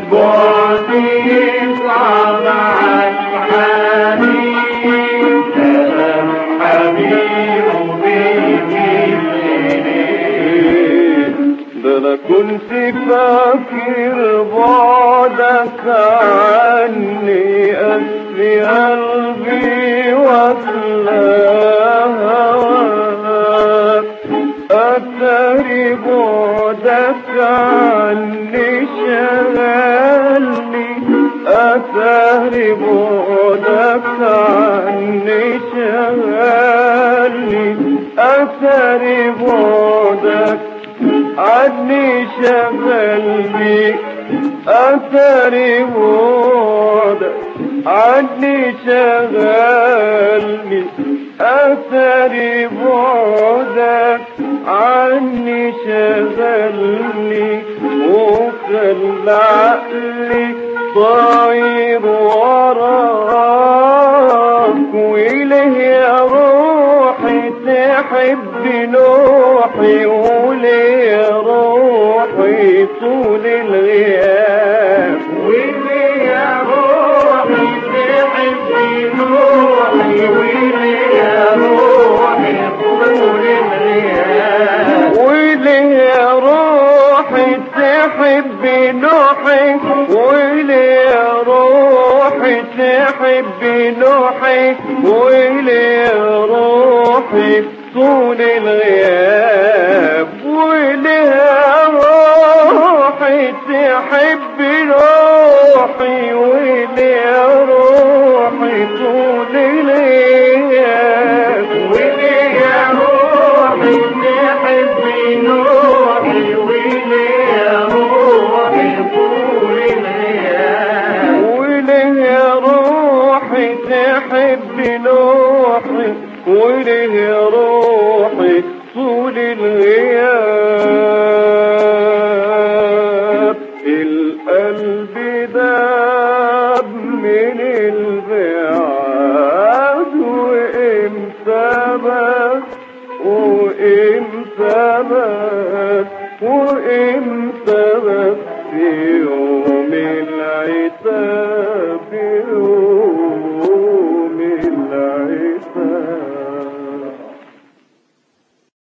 بعدي صعب عالحنين كلام حبيب بيجيلي ده انا كنت فاكر بعدك عني أسري قلبي وأخلاها أتاري بعدك عني شغلني أتاري بعدك عني شغلني أتاري بعدك عني شغلني أثري بعدك عني شغلني أثري بعدك عني شغلني وخلى عقلي طاير وراك وإليه يا روحي تحب نوحي وليه يا روحي طول الغياب وليه يا روحي تحب نوحي وليه يا روحي طول الغياب وليه يا روحي تحب نوحي وليه يا روحي تحب نوحي وليه يا روحي طول الغياب وليه يا روحي تحب روحي وليه يا روحي طول الغياب وليه يا روحي تحب روحي وليه يا روحي طول الغياب وليه يا روحي تحب روحي وليه يا روحي طول الغياب القلب داب من البعاد وامتى بس وامتى بس وامتى بس في يوم العتاب